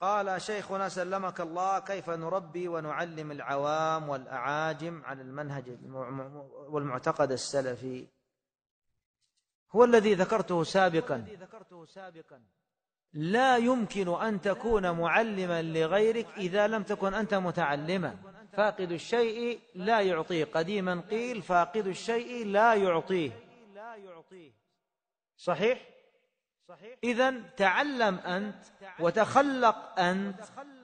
قال شيخنا سلمك الله: كيف نربي ونعلم العوام والأعاجم على المنهج والمعتقد السلفي؟ هو الذي ذكرته سابقا: لا يمكن أن تكون معلما لغيرك إذا لم تكن أنت متعلما. فاقد الشيء لا يعطيه، قديما قيل فاقد الشيء لا يعطيه. صحيح؟ إذن تعلم أنت وتخلق أنت،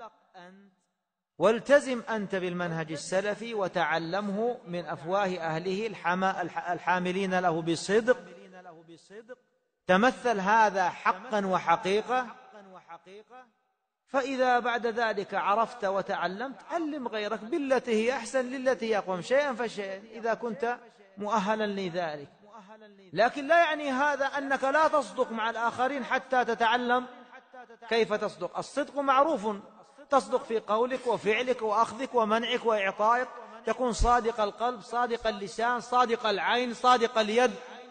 والتزم أنت بالمنهج السلفي وتعلمه من أفواه أهله الحاملين له بصدق. تمثل هذا حقا وحقيقة، فإذا بعد ذلك عرفت وتعلمت علم غيرك بالتي هي أحسن للتي هي أقوم، شيئا فشيئا إذا كنت مؤهلا لذلك. لكن لا يعني هذا أنك لا تصدق مع الآخرين حتى تتعلم كيف تصدق. الصدق معروف، تصدق في قولك وفعلك وأخذك ومنعك وإعطائك، تكون صادق القلب، صادق اللسان، صادق العين، صادق اليد،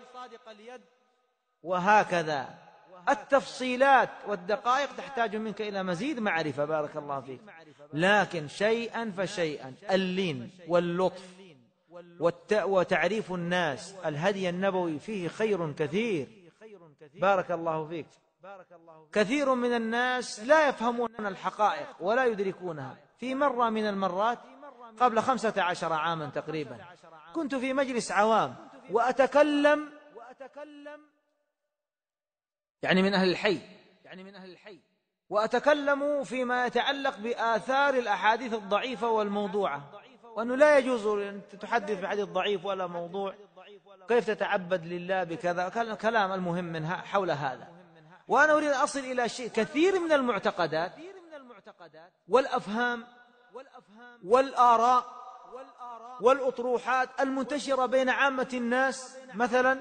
وهكذا. التفصيلات والدقائق تحتاج منك إلى مزيد معرفة، بارك الله فيك، لكن شيئا فشيئا. اللين واللطف وتعريف الناس، الهدي النبوي فيه خير كثير، بارك الله فيك. كثير من الناس لا يفهمون الحقائق ولا يدركونها. في مرة من المرات قبل 15 عاما تقريبا كنت في مجلس عوام وأتكلم، يعني من أهل الحي، وأتكلم فيما يتعلق بآثار الأحاديث الضعيفة والموضوعة، وأنه لا يجوز أن تحدث بحديث ضعيف ولا موضوع، كيف تتعبد لله بكذا، كلام المهم منها حول هذا. وأنا أريد أن أصل إلى شيء: كثير من المعتقدات والأفهام والآراء والأطروحات المنتشرة بين عامة الناس مثلا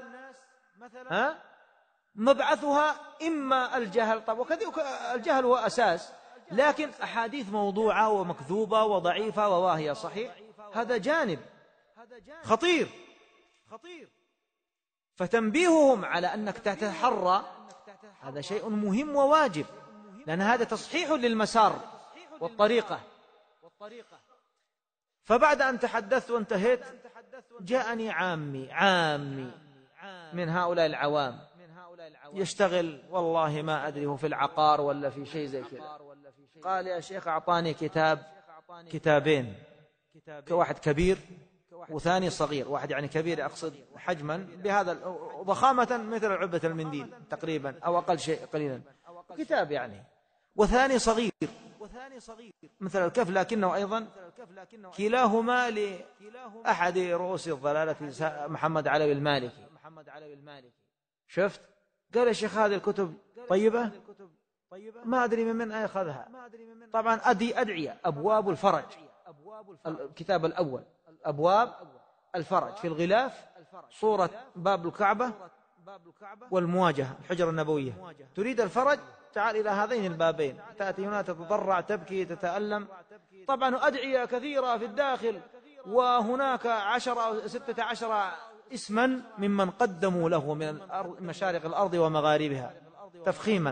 مبعثها إما الجهل، طب الجهل هو أساس، لكن أحاديث موضوعة ومكذوبة وضعيفة وواهية، صحيح؟ هذا جانب خطير. فتنبيههم على أنك تتحرى هذا شيء مهم وواجب، لأن هذا تصحيح للمسار والطريقة. فبعد أن تحدثت وانتهيت جاءني عامي من هؤلاء العوام يشتغل، والله ما أدري هو في العقار ولا في شيء زي كذا. قال: يا شيخ أعطاني كتابين، واحد كبير وثاني صغير. واحد يعني كبير أقصد حجما بهذا ضخامة مثل علبة المنديل تقريبا أو أقل شيء قليلا، كتاب يعني، وثاني صغير مثل الكف، لكنه أيضا كلاهما لأحد رؤوس الضلالة محمد علوي المالكي. شفت؟ قال: يا شيخ هذه الكتب طيبة، ما أدري من أين أخذها. طبعا أدعية أبواب الفرج، الكتاب الأول أبواب الفرج، في الغلاف صورة باب الكعبة والمواجهة الحجرة النبوية. تريد الفرج، تعال إلى هذين البابين، تأتي هنا تتضرع تبكي تتألم. طبعا أدعية كثيرة في الداخل، وهناك 10 أو 16 اسما ممن قدموا له من مشارق الأرض ومغاربها تفخيما.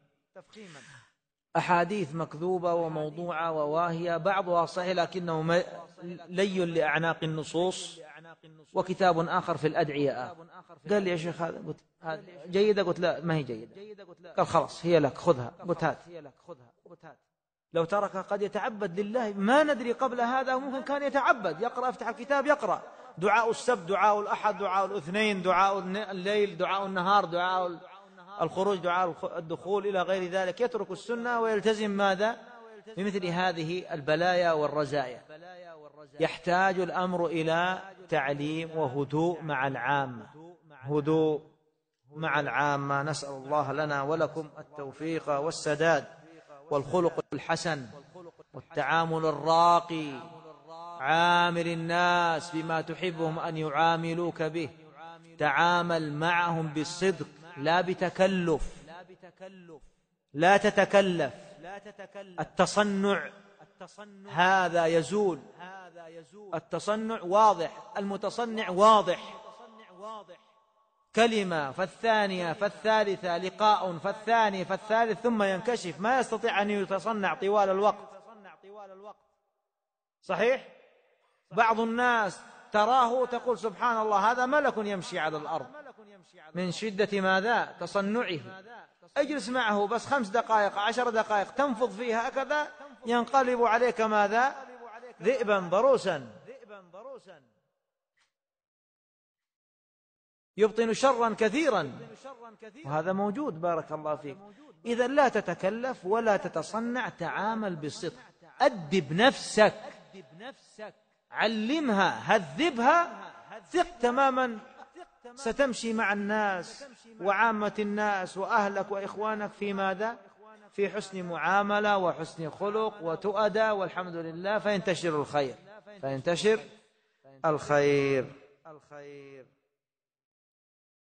أحاديث مكذوبة وموضوعة وواهية، بعضها صحيح لكنه لي لأعناق النصوص. وكتاب آخر في الأدعية قال لي: يا شيخ هذا جيدة؟ قلت: لا ما هي جيدة. قال: خلاص هي لك، خذها. قلت: هات. لو ترك قد يتعبد لله، ما ندري قبل هذا ممكن كان يتعبد، يقرأ، افتح الكتاب يقرأ دعاء السبت، دعاء الأحد، دعاء الاثنين، دعاء الليل، دعاء النهار، دعاء الخروج، دعاء الدخول، إلى غير ذلك. يترك السنة ويلتزم ماذا؟ بمثل هذه البلايا والرزايا. يحتاج الأمر إلى تعليم وهدوء مع العامة، هدوء مع العامة. نسأل الله لنا ولكم التوفيق والسداد والخلق الحسن والتعامل الراقي. عامل الناس بما تحبهم أن يعاملوك به، تعامل معهم بالصدق لا بتكلف، لا تتكلف. التصنع هذا يزول، التصنع واضح، المتصنع واضح، كلمة فالثانية فالثالثة لقاء فالثاني فالثالث ثم ينكشف، ما يستطيع أن يتصنع طوال الوقت. صحيح؟ بعض الناس تراه تقول سبحان الله هذا ملك يمشي على الأرض من شدة ماذا؟ تصنعه. اجلس معه بس 5 دقائق 10 دقائق تنفض فيها هكذا ينقلب عليك ماذا؟ ذئبا ضروسا، يبطن شرا كثيرا، وهذا موجود. بارك الله فيك. إذا لا تتكلف ولا تتصنع، تعامل بالصدق، أدب نفسك، علمها، هذبها، ثق تماما ستمشي مع الناس وعامة الناس وأهلك وإخوانك في ماذا؟ في حسن معاملة وحسن خلق وتؤدى، والحمد لله، فينتشر الخير.